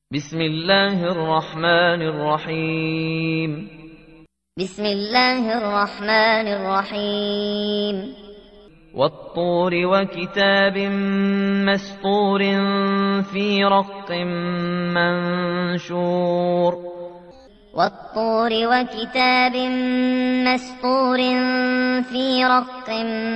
بسم الله الرحمن الرحيم بسم الله الرحمن الرحيم والطور وكتاب مسطور في رق منشور والطور وكتاب مسطور في رق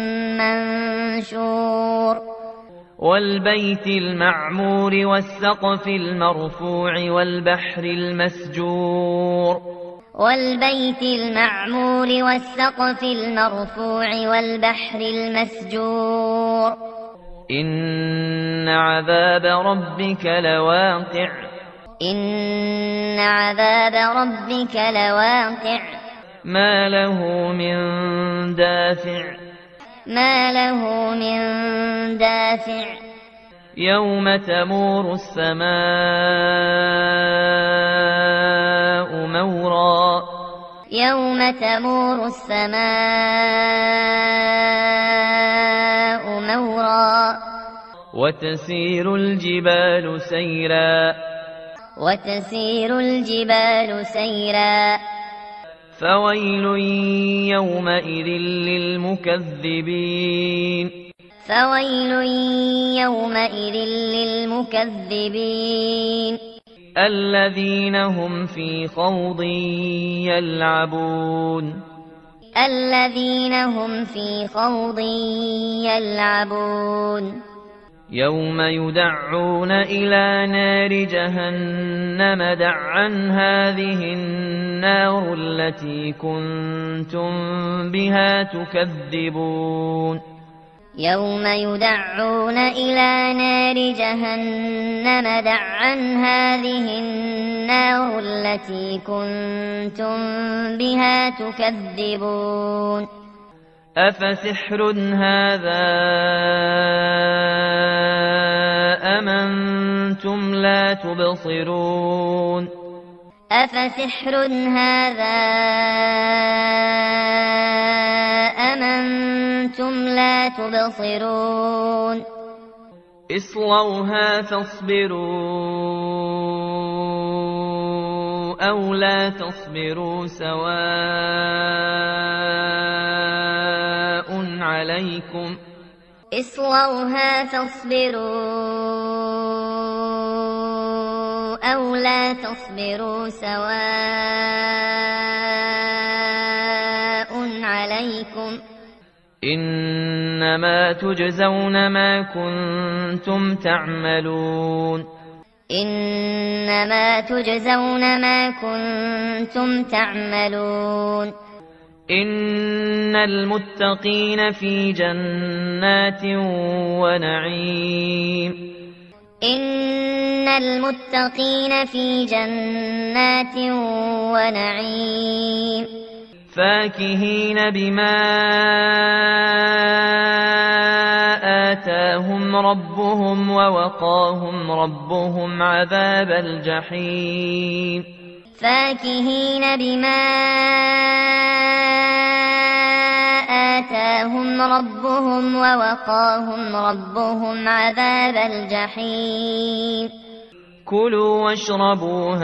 منشور والبيت المعمور والسقف المرفوع والبحر المسجور والبيت المعمور والسقف المرفوع والبحر المسجور إن عذاب ربك لواقع إن عذاب ربك لواقع ما له من دافع ما له من دافع يوم تمور السماء مورا يوم تمور السماء مورا وتسير الجبال سيرا وتسير الجبال سيرا فويل يومئذ للمكذبين فويل يومئذ للمكذبين الذين هم في خوض يلعبون الذين هم في خوض يلعبون يوم يدعون إلى نار جهنم دعا هذه النار التي كنتم بها تكذبون يوم يدعون إلى نار جهنم دعا هذه النار التي كنتم بها تكذبون أفسحر هذا أم أنتم لا تبصرون أفسحر هذا أم أنتم لا تبصرون اصلوها فاصبروا أو لا تصبروا سواء عليكم اصلوها فاصبروا أو لا تصبروا سواء عليكم إنما تجزون ما كنتم تعملون إنما تجزون ما كنتم تعملون إن المتقين في جنات ونعيم إن المتقين في جنات ونعيم فاكهين بما آتاهم ربهم ووقاهم ربهم عذاب الجحيم فاكهين بما آتاهم ربهم ووقاهم ربهم عذاب الجحيم كلوا واشربوا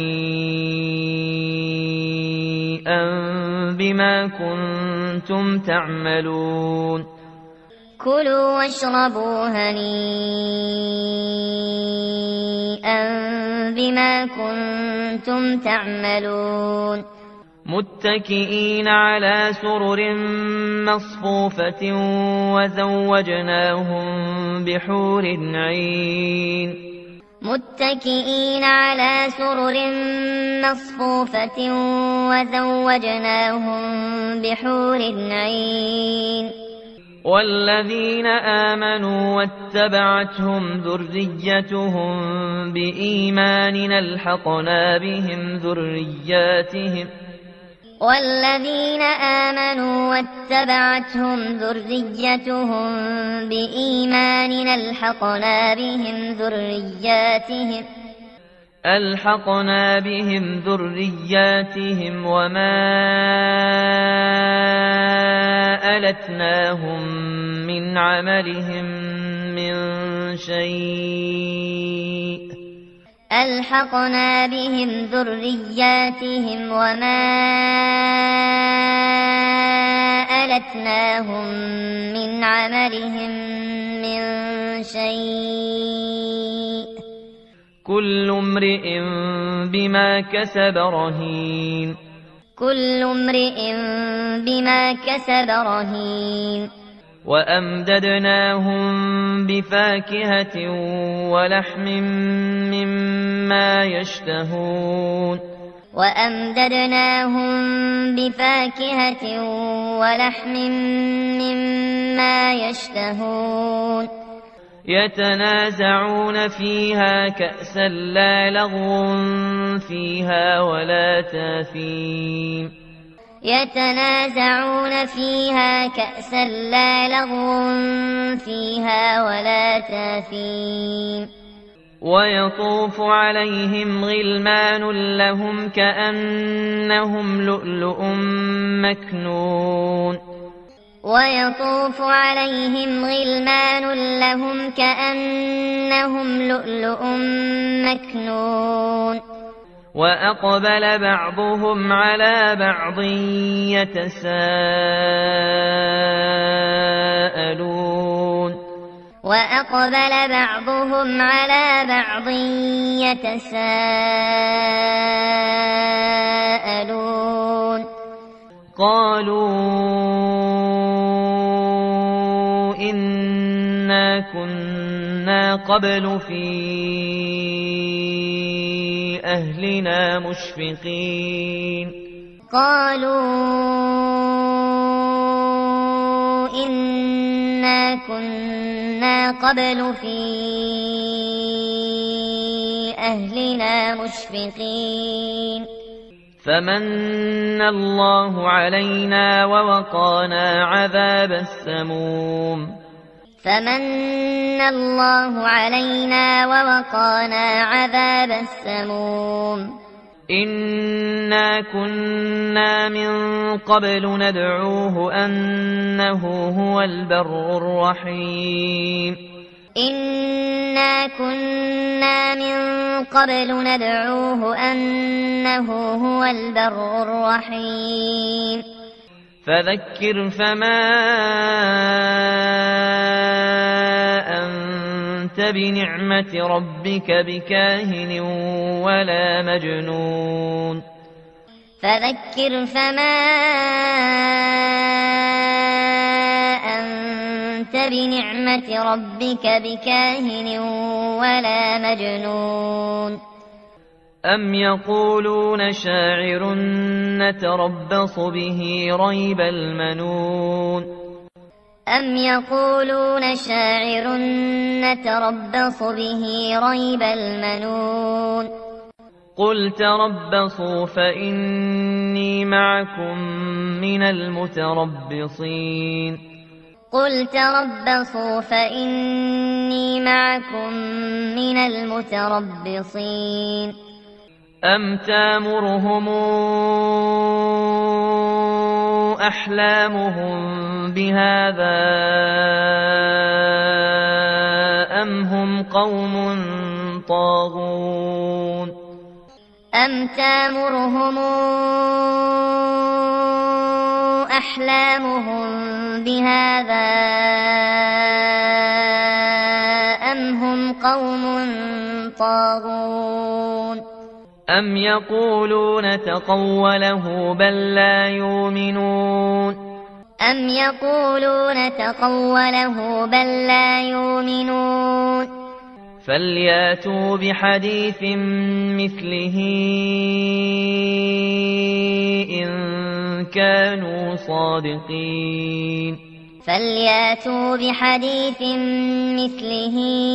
هنيئا بما كنتم تعملون كلوا واشربوا هنيئا بما كنتم تعملون متكئين على سرر مصفوفة وزوجناهم بحور عين متكئين على سرر مصفوفة وزوجناهم بحور عين والذين آمنوا واتبعتهم ذريتهم بإيمان ألحقنا بهم ذرياتهم والذين آمنوا واتبعتهم ذريتهم بإيمان ألحقنا بهم ذرياتهم وما ألتناهم من عملهم من شيء ألحقنا بهم ذرياتهم وما ألتناهم من عملهم من شيء كل امرئ بما كسب رهين كل امرئ بما كسب رهين وأمددناهم بفاكهة ولحم مما يشتهون وأمددناهم بفاكهة ولحم مما يشتهون يتنازعون فيها كأسا لا لغو فيها ولا تاثيم يتنازعون فيها كأسا لا لغو فيها ولا تاثيم ويطوف عليهم غلمان لهم كأنهم لؤلؤ مكنون ويطوف عليهم غلمان لهم كأنهم لؤلؤ مكنون وأقبل بعضهم على بعض يتساءلون وأقبل بعضهم على بعض يتساءلون قالوا إنا كنا قبل في أهلنا مشفقين قالوا إنا كنا قبل في أهلنا مشفقين فمن الله علينا ووقانا عذاب السموم فمن الله علينا ووقانا عذاب السموم إنا كنا من قبل ندعوه أنه هو البر الرحيم إنا كنا من قبل ندعوه أنه هو البر الرحيم فذكر فما أنت بنعمة ربك بكاهن ولا مجنون فذكر فما أنت بنعمة ربك بكاهن ولا مجنون أم يقولون شاعر نتربص به ريب المنون أم يقولون شاعر نتربص به ريب المنون قل تربصوا فإني معكم من المتربصين قل تربصوا فإني معكم من المتربصين أم تامرهم أحلامهم بهذا أم هم قوم طاغون أم تامرهم أحلامهم بهذا أم هم قوم طاغون أم يقولون تقوله بل لا يؤمنون أم يقولون تقوله بل لا يؤمنون فلياتوا بحديث مثله إن كانوا صادقين فلياتوا بحديث مثله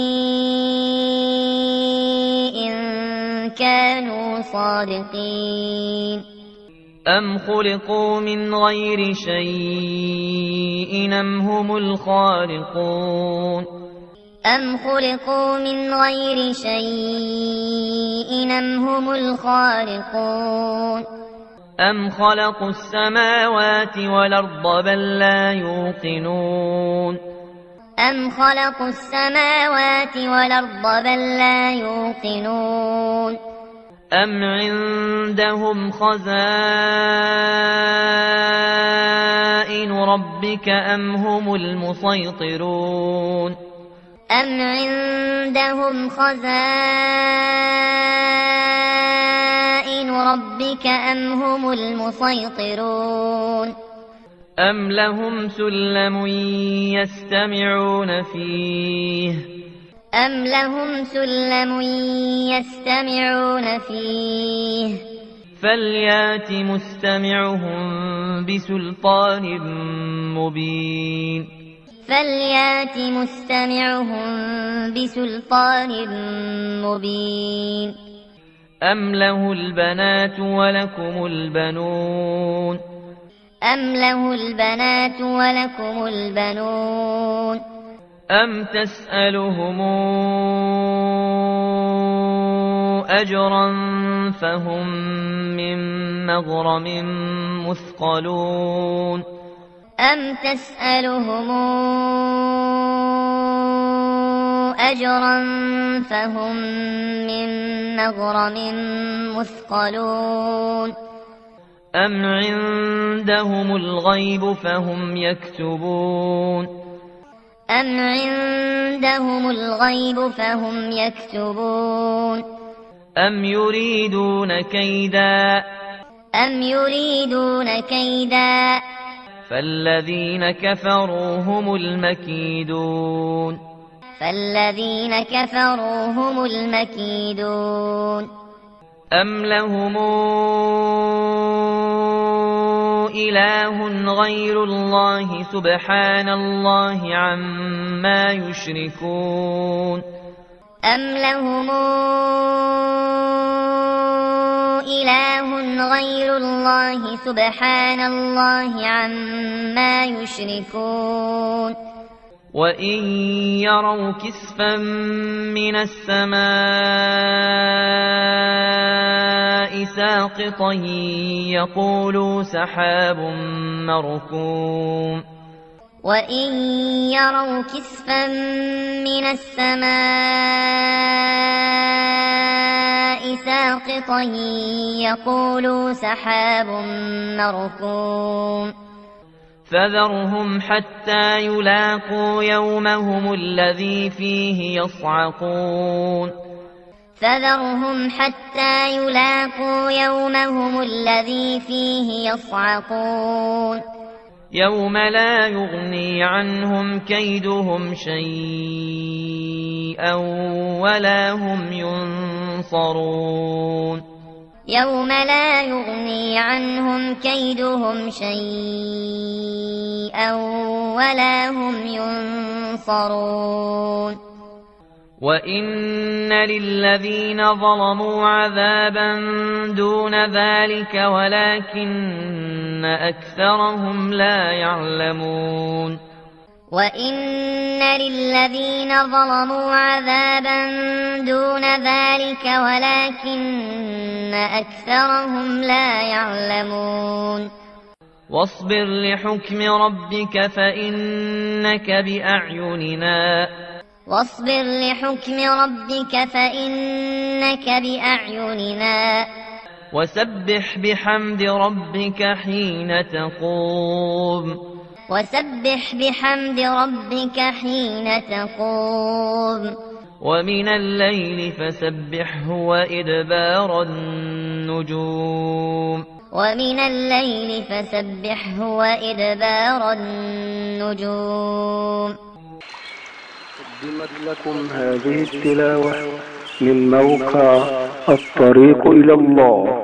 إن كانوا صادقين أم خلقوا من غير شيء أم هم الخالقون أم خلقوا من غير شيء أم هم الخالقون أم خلقوا السماوات والأرض بل لا يوقنون أم خلقوا السماوات والأرض بل لا يوقنون أم عندهم خزائن ربك أم هم المسيطرون أم عندهم خزائن ربك أم هم المسيطرون أم لهم سلم يستمعون فيه أم لهم سلم يستمعون فيه فليات مستمعهم بسلطان مبين فليات مستمعهم بسلطان مبين أم له البنات ولكم البنون أم له البنات ولكم البنون أم تسألهم أجرا فهم من مغرم مثقلون أم تسألهم أجرا فهم من مغرم مثقلون أم عندهم الغيب فهم يكتبون أم عندهم الغيب فهم يكتبون أم يريدون كيدا أم يريدون كيدا فالذين كفروا هم المكيدون فالذين كفروا هم المكيدون أم لهم إله غير الله سبحان الله عما يشركون أم لهم إله غير الله سبحان الله عما يشركون وإن يروا كسفا من السماء ساقطا يقولوا سحاب مركوم وإن يروا كسفا من السماء ساقطا يقولوا سحاب مركوم فذرهم حتى يلاقوا يومهم الذي فيه يصعقون فذرهم حتى يلاقوا يومهم الذي فيه يصعقون يوم لا يغني عنهم كيدهم شيئا ولا هم ينصرون يوم لا يغني عنهم كيدهم شيئا ولا هم ينصرون وإن للذين ظلموا عذابا دون ذلك ولكن أكثرهم لا يعلمون وإن للذين ظلموا عذابا دون ذلك ولكن أكثرهم لا يعلمون واصبر لحكم ربك فإنك بأعيننا واصبر لحكم ربك فإنك بأعيننا وسبح بحمد ربك حين تقوم وسبح بحمد ربك حين تقوم ومن الليل فسبحه وإدبار النجوم ومن الليل فسبحه وإدبار النجوم. قدمت لكم هذه التلاوة من موقع الطريق إلى الله.